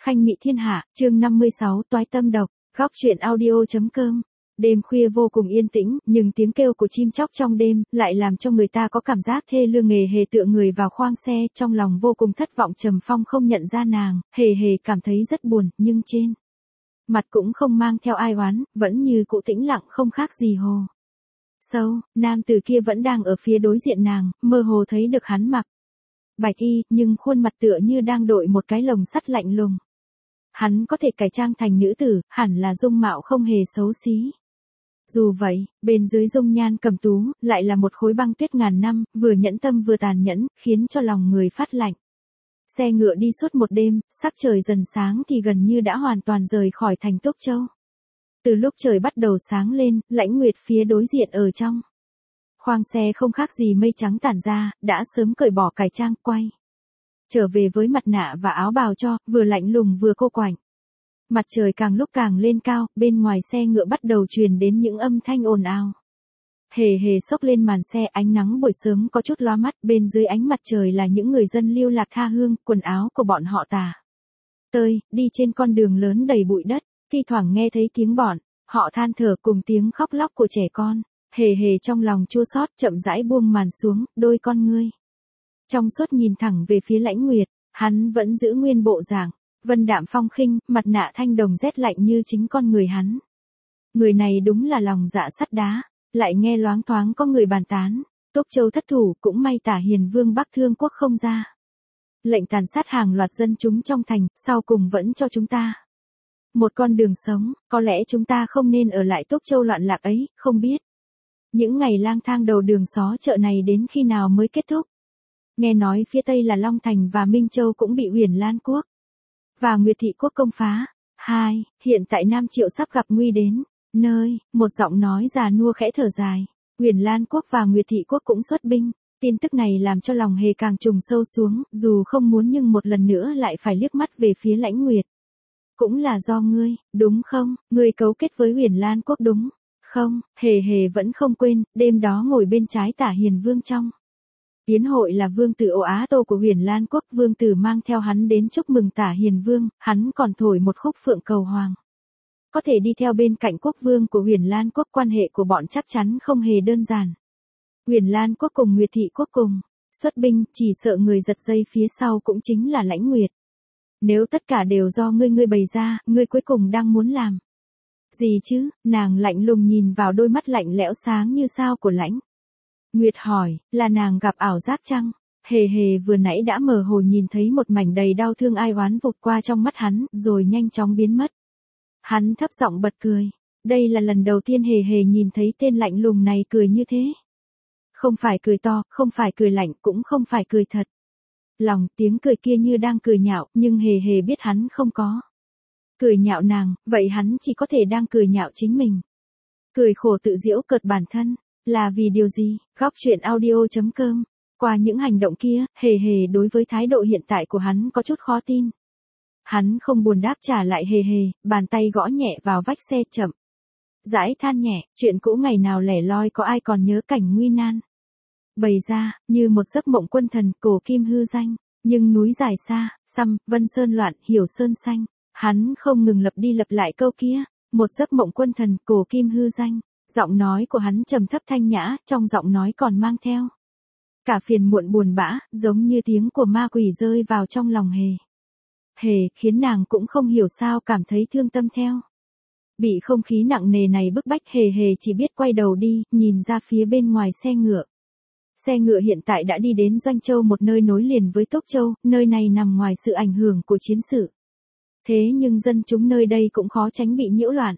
Khanh Mị Thiên Hạ, chương 56, Toái Tâm Độc, góc truyện audio.com. Đêm khuya vô cùng yên tĩnh, nhưng tiếng kêu của chim chóc trong đêm lại làm cho người ta có cảm giác thê lương. Hề hề tựa người vào khoang xe, trong lòng vô cùng thất vọng. Trầm Phong không nhận ra nàng, hề hề cảm thấy rất buồn, nhưng trên mặt cũng không mang theo ai oán, vẫn như cũ tĩnh lặng không khác gì hồ sâu. Nam tử kia vẫn đang ở phía đối diện nàng, mơ hồ thấy được hắn mặc bạch y, nhưng khuôn mặt tựa như đang đội một cái lồng sắt lạnh lùng. Hắn có thể cải trang thành nữ tử, hẳn là dung mạo không hề xấu xí. Dù vậy, bên dưới dung nhan cẩm tú, lại là một khối băng tuyết ngàn năm, vừa nhẫn tâm vừa tàn nhẫn, khiến cho lòng người phát lạnh. Xe ngựa đi suốt một đêm, sắc trời dần sáng thì gần như đã hoàn toàn rời khỏi thành Túc Châu. Từ lúc trời bắt đầu sáng lên, lãnh nguyệt phía đối diện ở trong khoang xe không khác gì mây trắng tản ra, đã sớm cởi bỏ cải trang, quay trở về với mặt nạ và áo bào cho, vừa lạnh lùng vừa cô quạnh. Mặt trời càng lúc càng lên cao, bên ngoài xe ngựa bắt đầu truyền đến những âm thanh ồn ào. Hề hề xốc lên màn xe, ánh nắng buổi sớm có chút lóa mắt, bên dưới ánh mặt trời là những người dân lưu lạc tha hương, quần áo của bọn họ tả tơi, đi trên con đường lớn đầy bụi đất, thi thoảng nghe thấy tiếng bọn họ than thở cùng tiếng khóc lóc của trẻ con. Hề hề trong lòng chua xót, chậm rãi buông màn xuống, đôi con ngươi trong suốt nhìn thẳng về phía lãnh nguyệt, hắn vẫn giữ nguyên bộ dạng vân đạm phong khinh, mặt nạ thanh đồng rét lạnh như chính con người hắn. Người này đúng là lòng dạ sắt đá. Lại nghe loáng thoáng có người bàn tán, Túc Châu thất thủ, cũng may Tả Hiền Vương Bắc Thương Quốc không ra lệnh tàn sát hàng loạt dân chúng trong thành, sau cùng vẫn cho chúng ta một con đường sống. Có lẽ chúng ta không nên ở lại Túc Châu loạn lạc ấy, không biết những ngày lang thang đầu đường xó chợ này đến khi nào mới kết thúc. Nghe nói phía Tây là Long Thành và Minh Châu cũng bị Uyển Lan Quốc và Nguyệt Thị Quốc công phá. Hiện tại Nam Triệu sắp gặp nguy đến nơi, một giọng nói già nua khẽ thở dài. Uyển Lan Quốc và Nguyệt Thị Quốc cũng xuất binh. Tin tức này làm cho lòng hề càng trùng sâu xuống, dù không muốn nhưng một lần nữa lại phải liếc mắt về phía lãnh nguyệt. Cũng là do ngươi, đúng không? Ngươi cấu kết với Uyển Lan Quốc đúng không? Hề hề vẫn không quên, đêm đó ngồi bên trái Tả Hiền Vương trong yến hội là vương tử Ô Á Tô của Uyển Lan Quốc. Vương tử mang theo hắn đến chúc mừng Tả Hiền Vương, hắn còn thổi một khúc Phượng Cầu Hoàng. Có thể đi theo bên cạnh quốc vương của Uyển Lan Quốc, quan hệ của bọn chắc chắn không hề đơn giản. Uyển Lan Quốc cùng Nguyệt Thị Quốc cùng xuất binh, chỉ sợ người giật dây phía sau cũng chính là lãnh nguyệt. Nếu tất cả đều do ngươi bày ra, ngươi cuối cùng đang muốn làm gì chứ? Nàng lạnh lùng nhìn vào đôi mắt lạnh lẽo sáng như sao của lãnh nguyệt hỏi, là nàng gặp ảo giác chăng? Hề hề vừa nãy đã mơ hồ nhìn thấy một mảnh đầy đau thương ai oán vụt qua trong mắt hắn, rồi nhanh chóng biến mất. Hắn thấp giọng bật cười. Đây là lần đầu tiên hề hề nhìn thấy tên lạnh lùng này cười như thế. Không phải cười to, không phải cười lạnh, cũng không phải cười thật lòng. Tiếng cười kia như đang cười nhạo, nhưng hề hề biết hắn không có cười nhạo nàng, vậy hắn chỉ có thể đang cười nhạo chính mình. Cười khổ tự giễu cợt bản thân. Là vì điều gì? Góc truyện audio.com. Qua những hành động kia, hề hề đối với thái độ hiện tại của hắn có chút khó tin. Hắn không buồn đáp trả lại hề hề, bàn tay gõ nhẹ vào vách xe chậm rãi than nhẹ, chuyện cũ ngày nào lẻ loi có ai còn nhớ cảnh nguy nan bày ra, như một giấc mộng quân thần, cổ kim hư danh, nhưng núi dài xa, xăm, vân sơn loạn, hiểu sơn xanh. Hắn không ngừng lặp đi lặp lại câu kia, một giấc mộng quân thần, cổ kim hư danh. Giọng nói của hắn trầm thấp thanh nhã, trong giọng nói còn mang theo cả phiền muộn buồn bã, giống như tiếng của ma quỷ rơi vào trong lòng hề hề, khiến nàng cũng không hiểu sao cảm thấy thương tâm theo. Bị không khí nặng nề này bức bách, hề hề chỉ biết quay đầu đi, nhìn ra phía bên ngoài xe ngựa. Xe ngựa hiện tại đã đi đến Doanh Châu, một nơi nối liền với Túc Châu, nơi này nằm ngoài sự ảnh hưởng của chiến sự. Thế nhưng dân chúng nơi đây cũng khó tránh bị nhiễu loạn.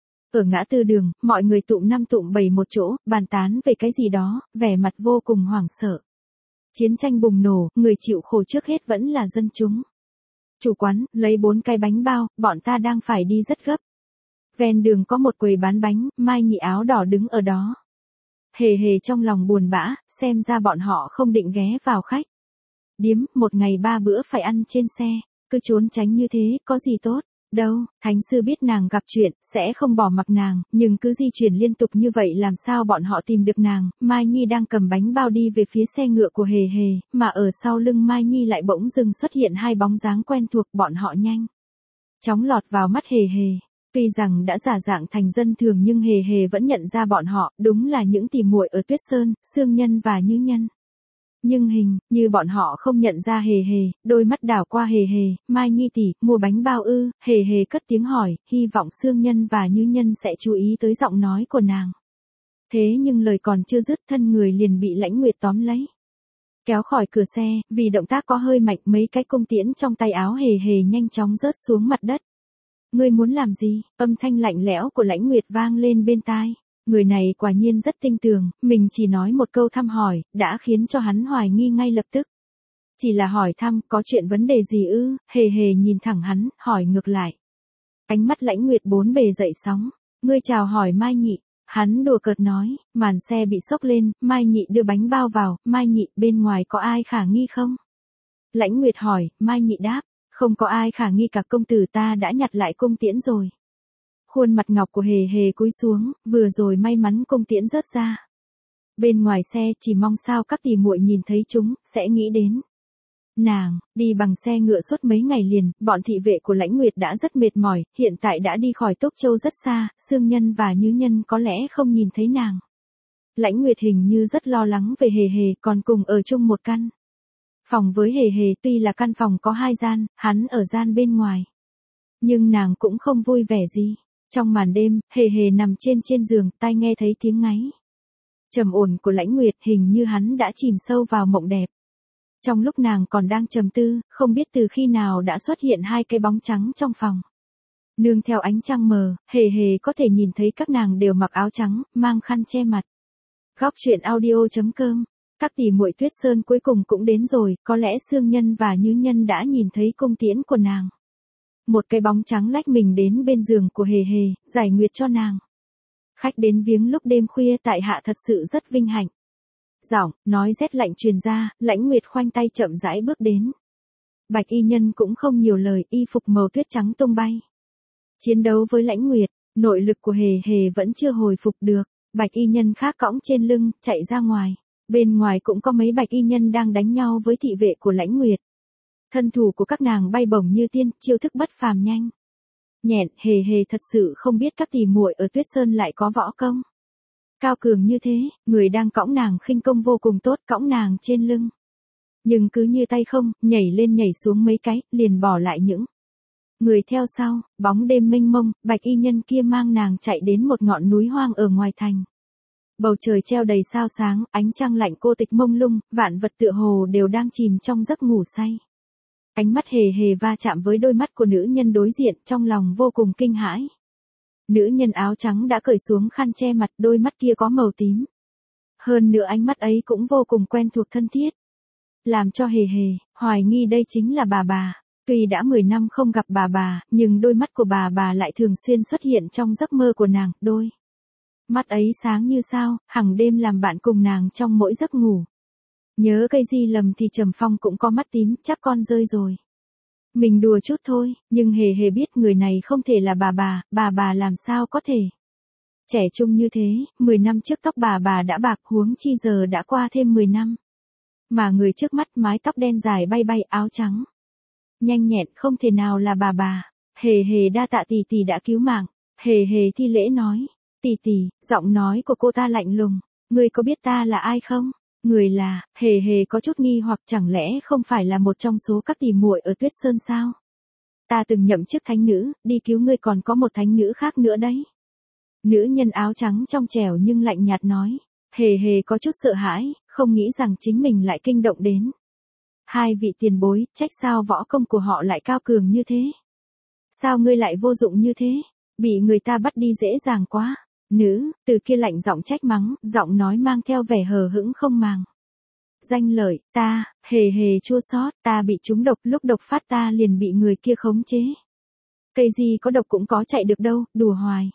Ở ngã tư đường, mọi người tụm năm tụm bảy một chỗ, bàn tán về cái gì đó, vẻ mặt vô cùng hoảng sợ. Chiến tranh bùng nổ, người chịu khổ trước hết vẫn là dân chúng. Chủ quán, lấy 4 cái bánh bao, bọn ta đang phải đi rất gấp. Ven đường có một quầy bán bánh, Mai Nhị áo đỏ đứng ở đó. Hề hề trong lòng buồn bã, xem ra bọn họ không định ghé vào khách điếm, một ngày 3 bữa phải ăn trên xe, cứ trốn tránh như thế, có gì tốt đâu. Thánh sư biết nàng gặp chuyện, sẽ không bỏ mặc nàng, nhưng cứ di chuyển liên tục như vậy làm sao bọn họ tìm được nàng. Mai Nhi đang cầm bánh bao đi về phía xe ngựa của hề hề, mà ở sau lưng Mai Nhi lại bỗng dưng xuất hiện 2 bóng dáng quen thuộc. Bọn họ nhanh chóng lọt vào mắt Hề Hề. Tuy rằng đã giả dạng thành dân thường nhưng Hề Hề vẫn nhận ra bọn họ, đúng là những tỉ muội ở Tuyết Sơn, Sương Nhân và Như Nhân. Nhưng hình như bọn họ không nhận ra Hề Hề, đôi mắt đảo qua Hề Hề, Mai Nhi tỷ, mua bánh bao ư? Hề Hề cất tiếng hỏi, hy vọng Sương Nhân và Như Nhân sẽ chú ý tới giọng nói của nàng. Thế nhưng lời còn chưa dứt, thân người liền bị Lãnh Nguyệt tóm lấy, kéo khỏi cửa xe, vì động tác có hơi mạnh, mấy cái cung tiễn trong tay áo Hề Hề nhanh chóng rớt xuống mặt đất. Ngươi muốn làm gì? Âm thanh lạnh lẽo của Lãnh Nguyệt vang lên bên tai. Người này quả nhiên rất tinh tường, mình chỉ nói một câu thăm hỏi, đã khiến cho hắn hoài nghi ngay lập tức. Chỉ là hỏi thăm, có chuyện vấn đề gì ư? Hề Hề nhìn thẳng hắn, hỏi ngược lại. Ánh mắt Lãnh Nguyệt bốn bề dậy sóng. Ngươi chào hỏi Mai Nhị. Hắn đùa cợt nói, màn xe bị xốc lên, Mai Nhị đưa bánh bao vào, Mai Nhị, bên ngoài có ai khả nghi không? Lãnh Nguyệt hỏi, Mai Nhị đáp, không có ai khả nghi cả, công tử ta đã nhặt lại cung tiễn rồi. Khuôn mặt ngọc của Hề Hề cúi xuống, vừa rồi may mắn cung tiễn rớt ra. Bên ngoài xe chỉ mong sao các tỷ muội nhìn thấy chúng, sẽ nghĩ đến nàng. Đi bằng xe ngựa suốt mấy ngày liền, bọn thị vệ của Lãnh Nguyệt đã rất mệt mỏi, hiện tại đã đi khỏi Tốc Châu rất xa, Sương Nhân và Như Nhân có lẽ không nhìn thấy nàng. Lãnh Nguyệt hình như rất lo lắng về Hề Hề, còn cùng ở chung một căn phòng với Hề Hề, tuy là căn phòng có 2 gian, hắn ở gian bên ngoài. Nhưng nàng cũng không vui vẻ gì. Trong màn đêm, Hề Hề nằm trên giường, tai nghe thấy tiếng ngáy trầm ổn của Lãnh Nguyệt, hình như hắn đã chìm sâu vào mộng đẹp. Trong lúc nàng còn đang trầm tư, không biết từ khi nào đã xuất hiện 2 cái bóng trắng trong phòng. Nương theo ánh trăng mờ, Hề Hề có thể nhìn thấy các nàng đều mặc áo trắng, mang khăn che mặt. Góc truyện audio.com. Các tỷ muội Tuyết Sơn cuối cùng cũng đến rồi, có lẽ Sương Nhân và Như Nhân đã nhìn thấy cung tiễn của nàng. Một cái bóng trắng lách mình đến bên giường của Hề Hề, giải nguyệt cho nàng. Khách đến viếng lúc đêm khuya tại hạ thật sự rất vinh hạnh. Giọng nói rét lạnh truyền ra, Lãnh Nguyệt khoanh tay chậm rãi bước đến. Bạch y nhân cũng không nhiều lời, y phục màu tuyết trắng tung bay. Chiến đấu với Lãnh Nguyệt, nội lực của Hề Hề vẫn chưa hồi phục được. Bạch y nhân khác cõng trên lưng, chạy ra ngoài. Bên ngoài cũng có mấy bạch y nhân đang đánh nhau với thị vệ của Lãnh Nguyệt. Thân thủ của các nàng bay bổng như tiên, chiêu thức bất phàm nhanh nhẹn. Hề Hề thật sự không biết các tỷ muội ở Tuyết Sơn lại có võ công cao cường như thế, người đang cõng nàng khinh công vô cùng tốt, cõng nàng trên lưng. Nhưng cứ như tay không, nhảy lên nhảy xuống mấy cái, liền bỏ lại những người theo sau. Bóng đêm mênh mông, bạch y nhân kia mang nàng chạy đến một ngọn núi hoang ở ngoài thành. Bầu trời treo đầy sao sáng, ánh trăng lạnh cô tịch mông lung, vạn vật tựa hồ đều đang chìm trong giấc ngủ say. Ánh mắt Hề Hề va chạm với đôi mắt của nữ nhân đối diện, trong lòng vô cùng kinh hãi. Nữ nhân áo trắng đã cởi xuống khăn che mặt, đôi mắt kia có màu tím. Hơn nữa ánh mắt ấy cũng vô cùng quen thuộc thân thiết. Làm cho Hề Hề hoài nghi đây chính là bà. Tuy đã 10 năm không gặp bà, nhưng đôi mắt của bà lại thường xuyên xuất hiện trong giấc mơ của nàng, đôi mắt ấy sáng như sao, hằng đêm làm bạn cùng nàng trong mỗi giấc ngủ. Nhớ cây di lầm thì Trầm Phong cũng có mắt tím, chắc con rơi rồi. Mình đùa chút thôi, nhưng Hề Hề biết người này không thể là bà làm sao có thể trẻ trung như thế. 10 năm trước tóc bà đã bạc, huống chi giờ đã qua thêm 10 năm. Mà người trước mắt mái tóc đen dài bay, áo trắng nhanh nhẹn, không thể nào là bà. Hề Hề đa tạ tỷ tỷ đã cứu mạng. Hề Hề thi lễ nói, tỷ tỷ. Giọng nói của cô ta lạnh lùng, ngươi có biết ta là ai không? Người là, Hề Hề có chút nghi hoặc, chẳng lẽ không phải là một trong số các tỷ muội ở Tuyết Sơn sao? Ta từng nhậm chức thánh nữ, đi cứu ngươi, còn có một thánh nữ khác nữa đấy. Nữ nhân áo trắng trong trẻo nhưng lạnh nhạt nói. Hề Hề có chút sợ hãi, không nghĩ rằng chính mình lại kinh động đến 2 vị tiền bối, trách sao võ công của họ lại cao cường như thế? Sao ngươi lại vô dụng như thế? Bị người ta bắt đi dễ dàng quá. Nữ từ kia lạnh giọng trách mắng, giọng nói mang theo vẻ hờ hững không màng danh lợi. Ta, Hề Hề chua xót, ta bị trúng độc, lúc độc phát ta liền bị người kia khống chế. Cây gì có độc cũng có chạy được đâu, đùa hoài.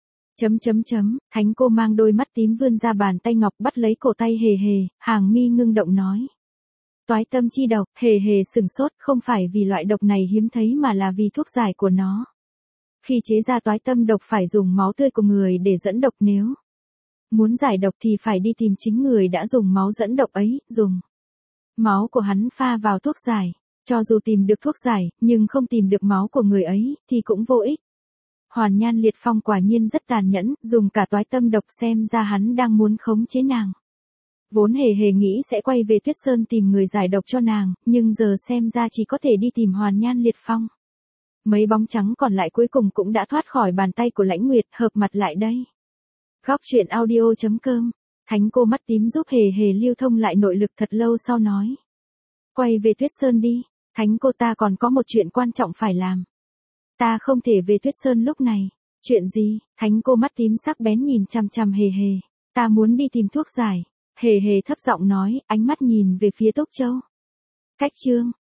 Thánh cô mang đôi mắt tím vươn ra bàn tay ngọc bắt lấy cổ tay Hề Hề, hàng mi ngưng động nói. Toái tâm chi độc. Hề Hề sừng sốt, không phải vì loại độc này hiếm thấy mà là vì thuốc giải của nó. Khi chế ra toái tâm độc phải dùng máu tươi của người để dẫn độc, nếu muốn giải độc thì phải đi tìm chính người đã dùng máu dẫn độc ấy, dùng máu của hắn pha vào thuốc giải. Cho dù tìm được thuốc giải, nhưng không tìm được máu của người ấy, thì cũng vô ích. Hoàn Nhan Liệt Phong quả nhiên rất tàn nhẫn, dùng cả toái tâm độc xem ra hắn đang muốn khống chế nàng. Vốn hề hề nghĩ sẽ quay về Tuyết Sơn tìm người giải độc cho nàng, nhưng giờ xem ra chỉ có thể đi tìm Hoàn Nhan Liệt Phong. Mấy bóng trắng còn lại cuối cùng cũng đã thoát khỏi bàn tay của Lãnh Nguyệt, hợp mặt lại đây. Góc truyện audio.com. Thánh cô mắt tím giúp hề hề lưu thông lại nội lực thật lâu sau nói. Quay về Tuyết Sơn đi, thánh cô ta còn có một chuyện quan trọng phải làm. Ta không thể về Tuyết Sơn lúc này. Chuyện gì? Thánh cô mắt tím sắc bén nhìn chằm chằm hề hề. Ta muốn đi tìm thuốc giải. Hề hề thấp giọng nói, ánh mắt nhìn về phía Tốc Châu. Cách chương.